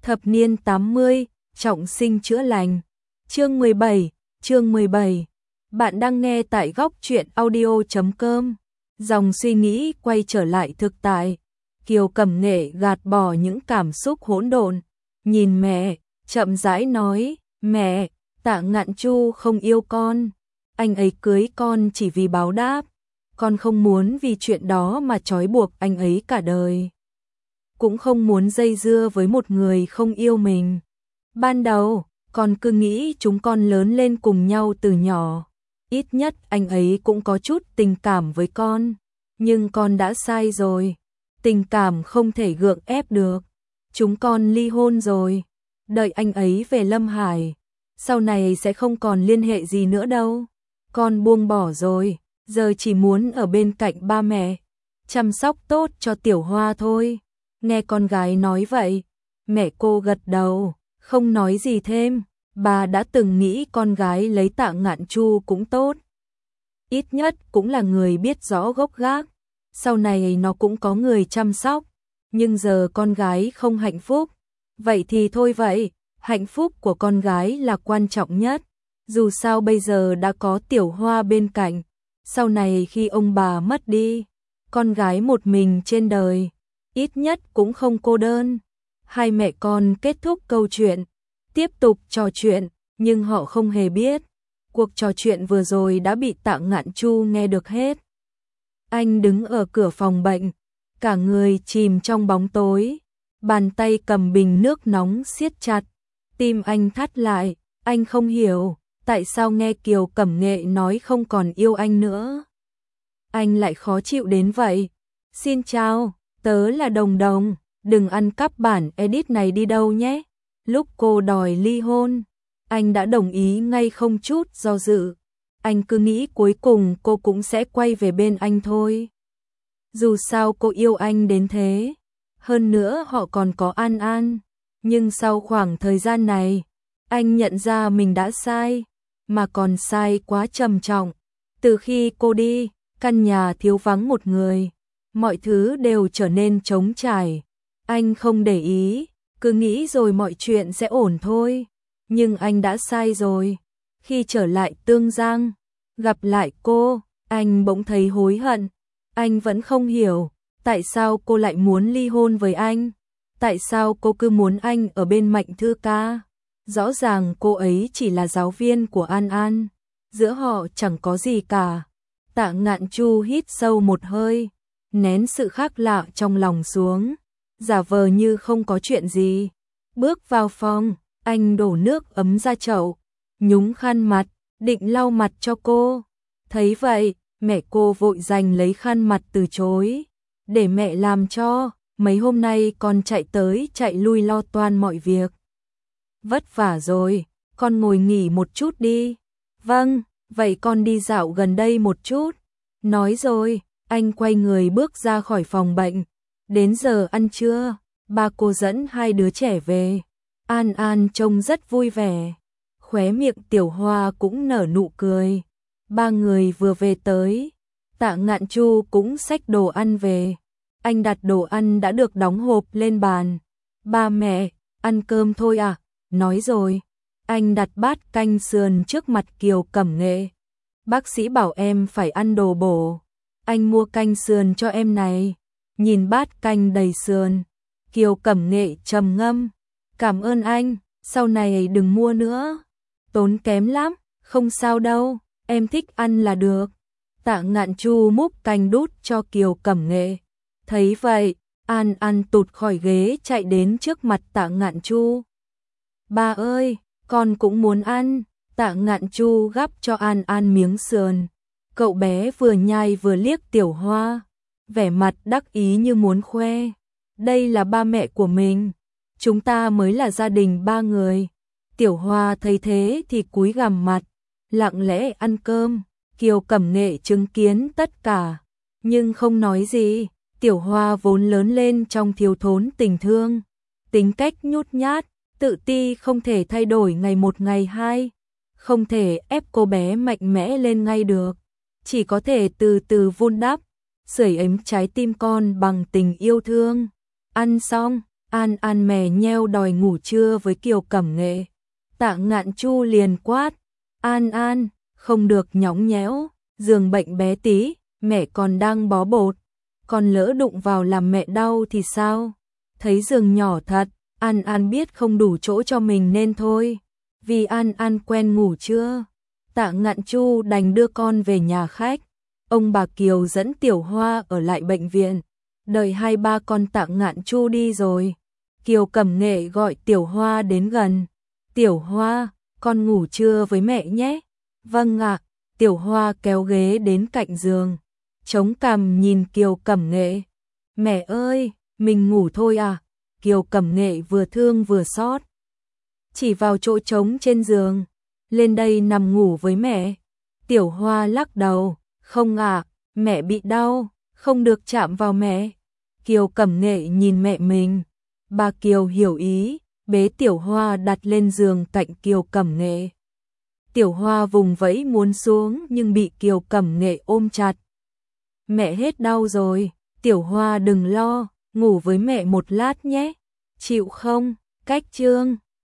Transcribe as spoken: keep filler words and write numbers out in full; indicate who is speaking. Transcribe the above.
Speaker 1: Thập niên tám mươi, trọng sinh chữa lành. Chương mười bảy, chương mười bảy. Bạn đang nghe tại góc truyện audio chấm com. Dòng suy nghĩ quay trở lại thực tại. Kiều Cẩm Nghệ gạt bỏ những cảm xúc hỗn độn, nhìn mẹ, chậm rãi nói, "Mẹ, Tạ Ngạn Chu không yêu con, anh ấy cưới con chỉ vì báo đáp, con không muốn vì chuyện đó mà trói buộc anh ấy cả đời. Cũng không muốn dây dưa với một người không yêu mình. Ban đầu, con cứ nghĩ chúng con lớn lên cùng nhau từ nhỏ, ít nhất anh ấy cũng có chút tình cảm với con, nhưng con đã sai rồi, tình cảm không thể gượng ép được. Chúng con ly hôn rồi, đợi anh ấy về Lâm Hải, sau này sẽ không còn liên hệ gì nữa đâu. Con buông bỏ rồi, giờ chỉ muốn ở bên cạnh ba mẹ, chăm sóc tốt cho Tiểu Hoa thôi." Nghe con gái nói vậy, mẹ cô gật đầu, không nói gì thêm. Bà đã từng nghĩ con gái lấy Tạ Ngạn Chu cũng tốt, ít nhất cũng là người biết rõ gốc gác, sau này nó cũng có người chăm sóc. Nhưng giờ con gái không hạnh phúc, vậy thì thôi vậy, hạnh phúc của con gái là quan trọng nhất. Dù sao bây giờ đã có Tiểu Hoa bên cạnh, sau này khi ông bà mất đi, con gái một mình trên đời, ít nhất cũng không cô đơn. Hai mẹ con kết thúc câu chuyện, tiếp tục trò chuyện, nhưng họ không hề biết, cuộc trò chuyện vừa rồi đã bị Tạ Ngạn Chu nghe được hết. Anh đứng ở cửa phòng bệnh, cả người chìm trong bóng tối, bàn tay cầm bình nước nóng siết chặt, tim anh thắt lại, anh không hiểu, tại sao nghe Kiều Cẩm Nghệ nói không còn yêu anh nữa, anh lại khó chịu đến vậy. "Xin chào, tớ là Đồng Đồng, đừng ăn cắp bản edit này đi đâu nhé." Lúc cô đòi ly hôn, anh đã đồng ý ngay không chút do dự. Anh cứ nghĩ cuối cùng cô cũng sẽ quay về bên anh thôi. Dù sao cô yêu anh đến thế, hơn nữa họ còn có An An. Nhưng sau khoảng thời gian này, anh nhận ra mình đã sai, mà còn sai quá trầm trọng. Từ khi cô đi, căn nhà thiếu vắng một người, mọi thứ đều trở nên trống trải. Anh không để ý, cứ nghĩ rồi mọi chuyện sẽ ổn thôi. Nhưng anh đã sai rồi. Khi trở lại Tương Giang, gặp lại cô, anh bỗng thấy hối hận. Anh vẫn không hiểu, tại sao cô lại muốn ly hôn với anh? Tại sao cô cứ muốn anh ở bên Mạnh Thư Ca? Rõ ràng cô ấy chỉ là giáo viên của An An, giữa họ chẳng có gì cả. Tạ Ngạn Chu hít sâu một hơi, nén sự khác lạ trong lòng xuống, giả vờ như không có chuyện gì. Bước vào phòng, anh đổ nước ấm ra chậu, nhúng khăn mặt, định lau mặt cho cô. Thấy vậy, mẹ cô vội giành lấy khăn mặt từ chối. "Để mẹ làm cho, mấy hôm nay con chạy tới chạy lui lo toan mọi việc. Vất vả rồi, con ngồi nghỉ một chút đi." "Vâng, vậy con đi dạo gần đây một chút." Nói rồi, anh quay người bước ra khỏi phòng bệnh. Đến giờ ăn trưa, ba cô dẫn hai đứa trẻ về. An An trông rất vui vẻ, khóe miệng Tiểu Hoa cũng nở nụ cười. Ba người vừa về tới, Tạ Ngạn Chu cũng xách đồ ăn về. Anh đặt đồ ăn đã được đóng hộp lên bàn. "Ba mẹ, ăn cơm thôi à?" Nói rồi, anh đặt bát canh sườn trước mặt Kiều Cẩm Nghệ. "Bác sĩ bảo em phải ăn đồ bổ, anh mua canh sườn cho em này." Nhìn bát canh đầy sườn, Kiều Cẩm Nghệ trầm ngâm, "Cảm ơn anh, sau này đừng mua nữa, tốn kém lắm." "Không sao đâu, em thích ăn là được." Tạ Ngạn Chu múc canh đút cho Kiều Cẩm Nghệ. Thấy vậy, An An tụt khỏi ghế chạy đến trước mặt Tạ Ngạn Chu. "Ba ơi, con cũng muốn ăn." Tạ Ngạn Chu gắp cho An An miếng sườn. Cậu bé vừa nhai vừa liếc Tiểu Hoa, vẻ mặt đắc ý như muốn khoe. "Đây là ba mẹ của mình, chúng ta mới là gia đình ba người." Tiểu Hoa thấy thế thì cúi gằm mặt, lặng lẽ ăn cơm. Kiều Cẩm Nghệ chứng kiến tất cả, nhưng không nói gì. Tiểu Hoa vốn lớn lên trong thiếu thốn tình thương, tính cách nhút nhát, tự ti không thể thay đổi ngày một ngày hai, không thể ép cô bé mạnh mẽ lên ngay được, chỉ có thể từ từ vun đắp, sưởi ấm trái tim con bằng tình yêu thương. Ăn xong, An An mè nheo đòi ngủ trưa với Kiều Cẩm Nghệ. Tạ Ngạn Chu liền quát, An An, không được nhõng nhẽo, giường bệnh bé tí, mẹ còn đang bó bột, còn lỡ đụng vào làm mẹ đau thì sao? Thấy giường nhỏ thật, An An biết không đủ chỗ cho mình nên thôi. Vì An An quen ngủ trưa, Tạ Ngạn Chu đành đưa con về nhà khách. Ông bà Kiều dẫn Tiểu Hoa ở lại bệnh viện, đợi hai ba con Tạ Ngạn Chu đi rồi. Kiều Cẩm Nghệ gọi Tiểu Hoa đến gần. Tiểu Hoa, con ngủ trưa với mẹ nhé. Vâng ạ. Tiểu Hoa kéo ghế đến cạnh giường, chống cằm nhìn Kiều Cẩm Nghệ. Mẹ ơi, mình ngủ thôi à? Kiều Cẩm Nghệ vừa thương vừa xót, chỉ vào chỗ trống trên giường. Lên đây nằm ngủ với mẹ. Tiểu Hoa lắc đầu, không ạ, mẹ bị đau, không được chạm vào mẹ. Kiều Cẩm Nghệ nhìn mẹ mình. Bà Kiều hiểu ý, bế Tiểu Hoa đặt lên giường cạnh Kiều Cẩm Nghệ. Tiểu Hoa vùng vẫy muốn xuống nhưng bị Kiều Cẩm Nghệ ôm chặt. Mẹ hết đau rồi, Tiểu Hoa đừng lo, ngủ với mẹ một lát nhé. Chịu không? Cách chương